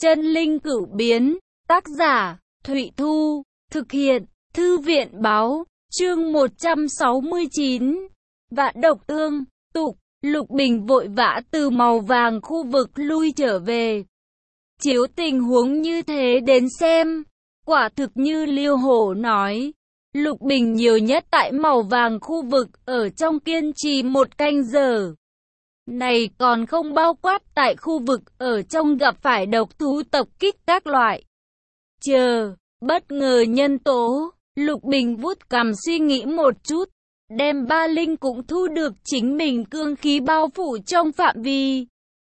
Chân linh cửu biến, tác giả, Thụy Thu, thực hiện, Thư viện báo, chương 169. Vạn độc tương, tục, Lục Bình vội vã từ màu vàng khu vực lui trở về. Chiếu tình huống như thế đến xem, quả thực như Liêu Hổ nói. Lục Bình nhiều nhất tại màu vàng khu vực ở trong kiên trì 1 canh giờ. Này còn không bao quát tại khu vực ở trong gặp phải độc thú tập kích các loại. Bất ngờ nhân tố, Lục Bình vuốt cằm suy nghĩ một chút, đem ba linh cũng thu được chính mình cương khí bao phủ trong phạm vi.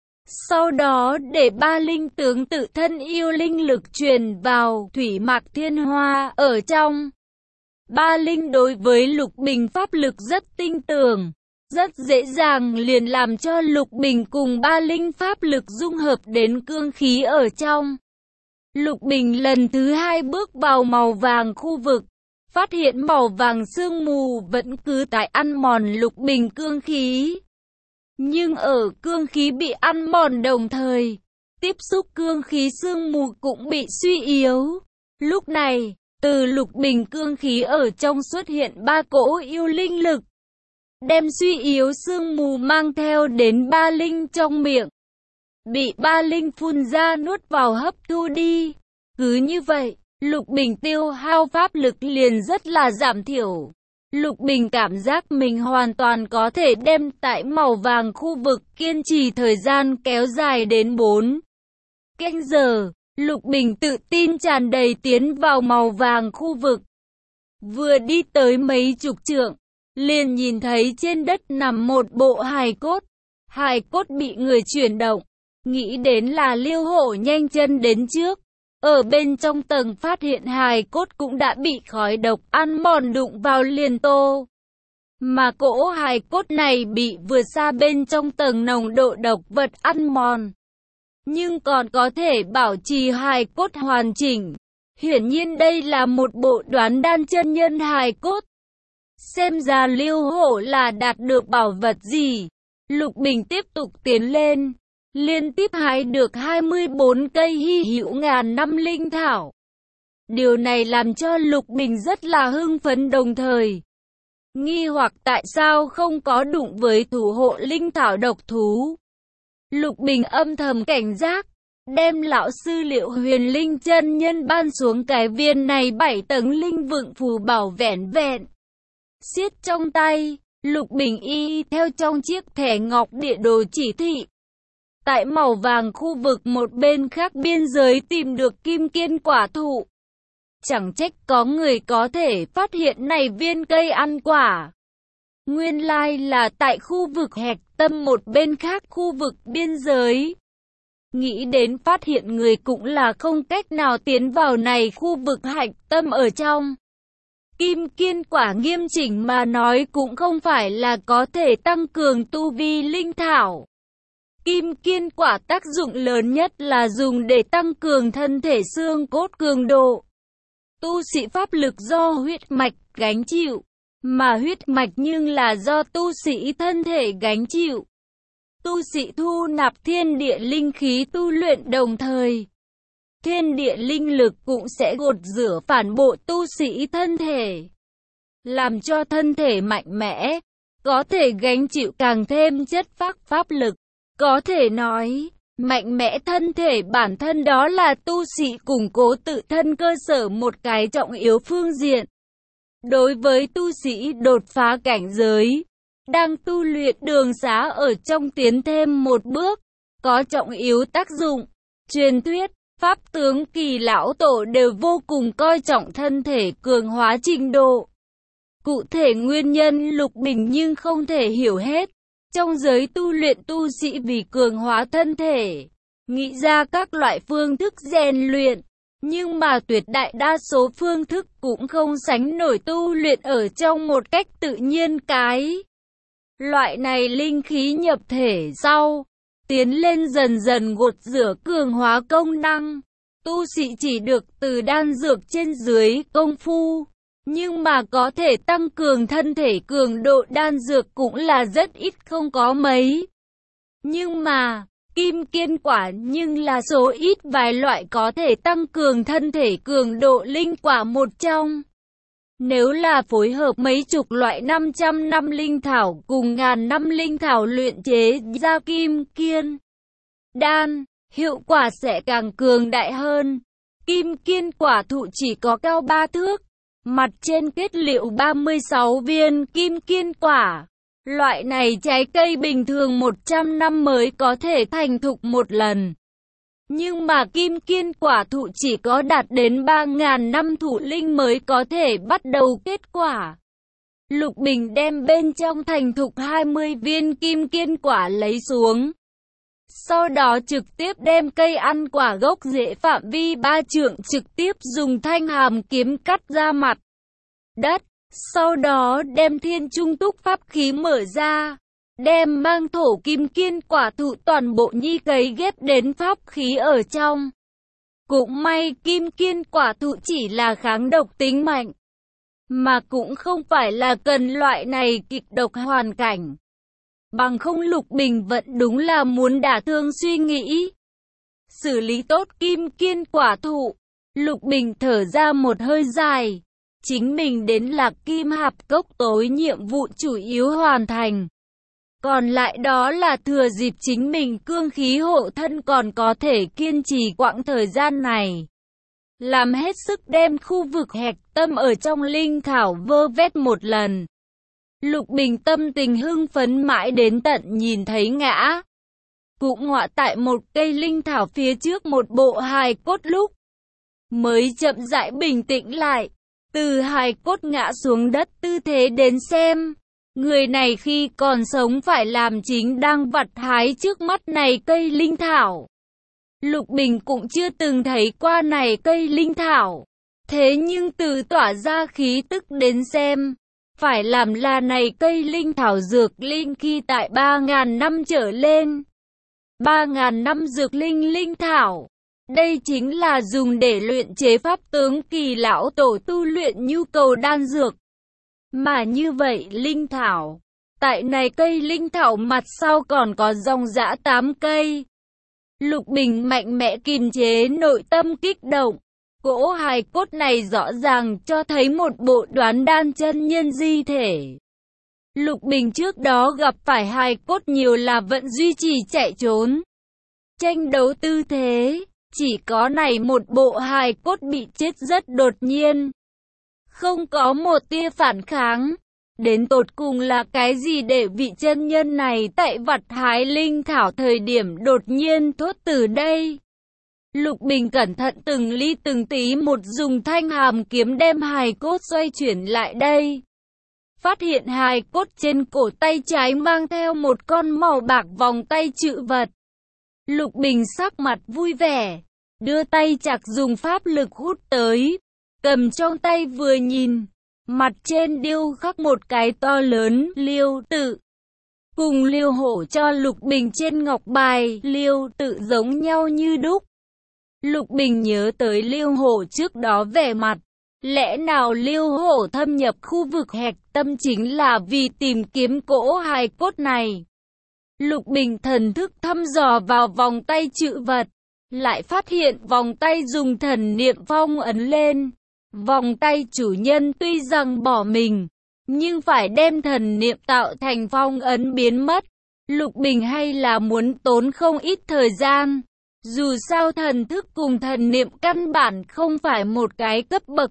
Sau đó để ba linh tướng tự thân yêu linh lực truyền vào thủy mạc thiên hoa ở trong. Ba linh đối với Lục Bình pháp lực rất tinh tường, rất dễ dàng liền làm cho Lục Bình cùng ba linh pháp lực dung hợp đến cương khí ở trong. Lục Bình lần thứ 2 bước vào màu vàng khu vực, phát hiện màu vàng sương mù vẫn cứ tại ăn mòn Lục Bình cương khí. Nhưng ở cương khí bị ăn mòn đồng thời, tiếp xúc cương khí sương mù cũng bị suy yếu. Lúc này, từ Lục Bình cương khí ở trong xuất hiện 3 cỗ yêu linh lực, đem suy yếu sương mù mang theo đến ba linh trong miệng. Bị ba linh phun ra nuốt vào hấp thu đi. Cứ như vậy, Lục Bình tiêu hao pháp lực liền rất là giảm thiểu. Lục Bình cảm giác mình hoàn toàn có thể đem tại màu vàng khu vực kiên trì thời gian kéo dài đến 4 canh giờ. Lục Bình tự tin tràn đầy tiến vào màu vàng khu vực. Vừa đi tới mấy chục trượng, liền nhìn thấy trên đất nằm một bộ hài cốt. Hài cốt bị người chuyển động, nghĩ đến là Liêu Hổ nhanh chân đến trước. Ở bên trong tầng phát hiện hài cốt cũng đã bị khói độc ăn mòn đụng vào liền tô. Mà cỗ hài cốt này bị vượt xa bên trong tầng nồng độ độc vật ăn mòn, nhưng còn có thể bảo trì hài cốt hoàn chỉnh. Hiển nhiên đây là một bộ đoán đan chân nhân hài cốt. Xem ra Liêu Hổ là đạt được bảo vật gì. Lục Bình tiếp tục tiến lên, liên tiếp hái được 24 cây hy hữu ngàn năm linh thảo. Điều này làm cho Lục Bình rất là hưng phấn, đồng thời nghi hoặc tại sao không có đụng với thủ hộ linh thảo độc thú. Lục Bình âm thầm cảnh giác, đem lão sư Liệu Huyền Linh chân nhân ban xuống cái viên này 7 tầng linh vượng phù bảo vẻn vẹn siết trong tay. Lục Bình y theo trong chiếc thẻ ngọc địa đồ chỉ thị, tại màu vàng khu vực một bên khác biên giới tìm được kim kiên quả thụ. Chẳng trách có người có thể phát hiện này viên cây ăn quả. Nguyên lai là tại khu vực hạch tâm một bên khác khu vực biên giới. Nghĩ đến phát hiện người cũng là không cách nào tiến vào này khu vực hạch tâm ở trong. Kim kiên quả nghiêm chỉnh mà nói cũng không phải là có thể tăng cường tu vi linh thảo. Kim kiên quả tác dụng lớn nhất là dùng để tăng cường thân thể xương cốt cường độ. Tu sĩ pháp lực do huyết mạch gánh chịu, mà huyết mạch nhưng là do tu sĩ thân thể gánh chịu. Tu sĩ thu nạp thiên địa linh khí tu luyện đồng thời, thiên địa linh lực cũng sẽ gột rửa phản bộ tu sĩ thân thể, làm cho thân thể mạnh mẽ, có thể gánh chịu càng thêm chất phác pháp lực. Có thể nói, mạnh mẽ thân thể bản thân đó là tu sĩ củng cố tự thân cơ sở một cái trọng yếu phương diện. Đối với tu sĩ đột phá cảnh giới, đang tu luyện đường xá ở trong tiến thêm một bước, có trọng yếu tác dụng. Truyền thuyết, pháp tướng Kỳ lão tổ đều vô cùng coi trọng thân thể cường hóa trình độ. Cụ thể nguyên nhân Lục Bình nhưng không thể hiểu hết. Trong giới tu luyện, tu sĩ vì cường hóa thân thể, nghĩ ra các loại phương thức rèn luyện, nhưng mà tuyệt đại đa số phương thức cũng không sánh nổi tu luyện ở trong một cách tự nhiên. Cái loại này linh khí nhập thể sau, tiến lên dần dần gột rửa cường hóa công năng. Tu sĩ chỉ được từ đan dược trên dưới công phu, nhưng mà có thể tăng cường thân thể cường độ đan dược cũng là rất ít, không có mấy. Nhưng mà, kim kiên quả nhưng là số ít vài loại có thể tăng cường thân thể cường độ linh quả một trong. Nếu là phối hợp mấy chục loại 500 năm linh thảo cùng ngàn năm linh thảo luyện chế ra kim kiên đan, hiệu quả sẽ càng cường đại hơn. Kim kiên quả thụ chỉ có cao 3 thước, mặt trên kết liễu 36 viên kim kiên quả. Loại này trái cây bình thường 100 năm mới có thể thành thục một lần. Nhưng mà kim kiên quả thụ chỉ có đạt đến 3.000 năm thụ linh mới có thể bắt đầu kết quả. Lục Bình đem bên trong thành thục 20 viên kim kiên quả lấy xuống. Sau đó trực tiếp đem cây ăn quả gốc rễ phạm vi 3 trượng trực tiếp dùng thanh hàm kiếm cắt ra mặt đất. Sau đó đem thiên trung túc pháp khí mở ra, đem mang thổ kim kiên quả thụ toàn bộ nhi cấy ghép đến pháp khí ở trong. Cũng may kim kiên quả thụ chỉ là kháng độc tính mạnh, mà cũng không phải là cần loại này kịch độc hoàn cảnh. Bằng không Lục Bình vẫn đúng là muốn đả thương suy nghĩ. Xử lý tốt kim kiên quả thụ, Lục Bình thở ra một hơi dài. Chính mình đến Lạc Kim Hạp Cốc tối nhiệm vụ chủ yếu hoàn thành. Còn lại đó là thừa dịp chính mình cương khí hộ thân còn có thể kiên trì quãng thời gian này. Làm hết sức đem khu vực hạch tâm ở trong linh thảo vơ vét một lần. Lục Bình tâm tình hưng phấn mãi đến tận nhìn thấy ngã. Cũng ngọa tại một cây linh thảo phía trước một bộ hài cốt lúc. Mới chậm rãi bình tĩnh lại. Từ hài cốt ngã xuống đất tư thế đến xem. Người này khi còn sống phải làm chính đang vặt hái trước mắt này cây linh thảo. Lục Bình cũng chưa từng thấy qua này cây linh thảo. Thế nhưng từ tỏa ra khí tức đến xem, phải làm là này cây linh thảo dược linh khi tại 3.000 năm trở lên. 3.000 năm dược linh linh thảo. Đây chính là dùng để luyện chế pháp tướng kỳ lão tổ tu luyện nhu cầu đan dược. Mà như vậy linh thảo, tại này cây linh thảo mặt sau còn có dòng dã 8 cây. Lục Bình mạnh mẽ kiềm chế nội tâm kích động. Cỗ hài cốt này rõ ràng cho thấy một bộ đoán đan chân nhân di thể. Lục Bình trước đó gặp phải hài cốt nhiều là vẫn duy trì chạy trốn, tranh đấu tư thế. Chỉ có này một bộ hài cốt bị chết rất đột nhiên. Không có một tia phản kháng. Đến tột cùng là cái gì để vị chân nhân này tại vặt hái linh thảo thời điểm đột nhiên thốt từ đây? Lục Bình cẩn thận từng ly từng tí một dùng thanh hàm kiếm đem hài cốt xoay chuyển lại đây. Phát hiện hài cốt trên cổ tay trái mang theo một con màu bạc vòng tay chữ vật. Lục Bình sắc mặt vui vẻ, đưa tay chặt dùng pháp lực hút tới, cầm trong tay vừa nhìn, mặt trên điêu khắc một cái to lớn liêu tự. Cùng liêu hổ cho Lục Bình trên ngọc bài liêu tự giống nhau như đúc. Lục Bình nhớ tới liêu hổ trước đó vẻ mặt, lẽ nào liêu hổ thâm nhập khu vực hạch tâm chính là vì tìm kiếm cỗ hài cốt này. Lục Bình thần thức thăm dò vào vòng tay chữ vật, lại phát hiện vòng tay dùng thần niệm phong ấn lên. Vòng tay chủ nhân tuy rằng bỏ mình, nhưng phải đem thần niệm tạo thành phong ấn biến mất. Lục Bình hay là muốn tốn không ít thời gian. Dù sao thần thức cùng thần niệm căn bản không phải một cái cấp bậc.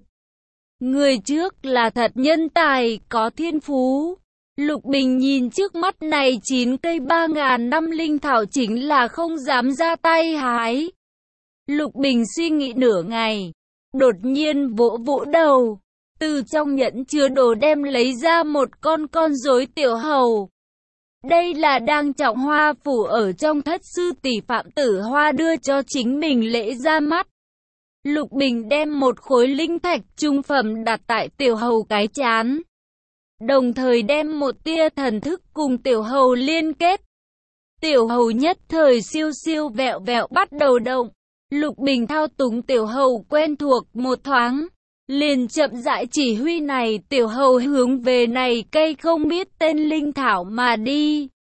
Người trước là thật nhân tài, có thiên phú. Lục Bình nhìn trước mắt này 9 cây 3.000 năm linh thảo chính là không dám ra tay hái. Lục Bình suy nghĩ nửa ngày, đột nhiên vỗ vỗ đầu, từ trong nhẫn chứa đồ đem lấy ra một con rối tiểu hầu. Đây là đang trọng hoa phủ ở trong thất sư tỷ Phạm Tử Hoa đưa cho chính mình lễ ra mắt. Lục Bình đem một khối linh thạch trung phẩm đặt tại tiểu hầu cái trán, đồng thời đem một tia thần thức cùng tiểu hầu liên kết. Tiểu hầu nhất thời siêu siêu vẹo vẹo bắt đầu động. Lục Bình thao túng tiểu hầu quen thuộc một thoáng, liền chậm rãi chỉ huy này tiểu hầu hướng về này cây không biết tên linh thảo mà đi.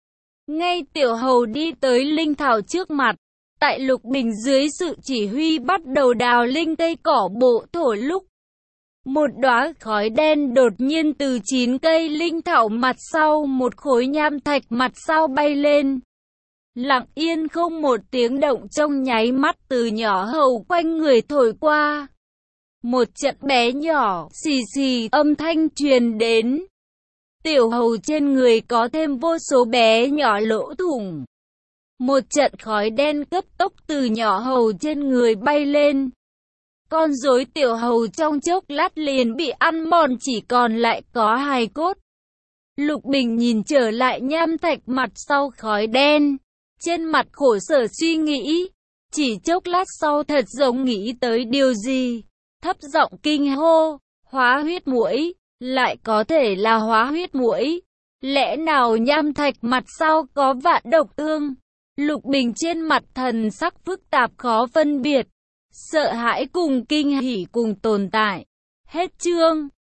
Ngay Tiểu Hầu đi tới linh thảo trước mặt. Tại Lục Bình dưới sự chỉ huy bắt đầu đào linh cây cỏ bộ thổ lúc. Một đóa khói đen đột nhiên từ 9 cây linh thảo mặt sau một khối nham thạch mặt sau bay lên. Lặng yên không một tiếng động, trong nháy mắt từ nhỏ hầu quanh người thổi qua. Một trận bé nhỏ, xì xì, âm thanh truyền đến. Tiểu Hầu trên người có thêm vô số bé nhỏ lỗ thủng. Một trận khói đen cấp tốc từ nhỏ hầu trên người bay lên. Con rối Tiểu Hầu trong chốc lát liền bị ăn mòn, chỉ còn lại có hài cốt. Lục Bình nhìn trở lại nham thạch mặt sau khói đen. Trên mặt khổ sở suy nghĩ. Chỉ chốc lát sau thật giống nghĩ tới điều gì. Thấp giọng kinh hô, hóa huyết muỗi, lại có thể là hóa huyết muỗi. Lẽ nào nham thạch mặt sau có vạn độc tương? Lục Bình trên mặt thần sắc phức tạp khó phân biệt. Sợ hãi cùng kinh hỉ cùng tồn tại. Hết chương.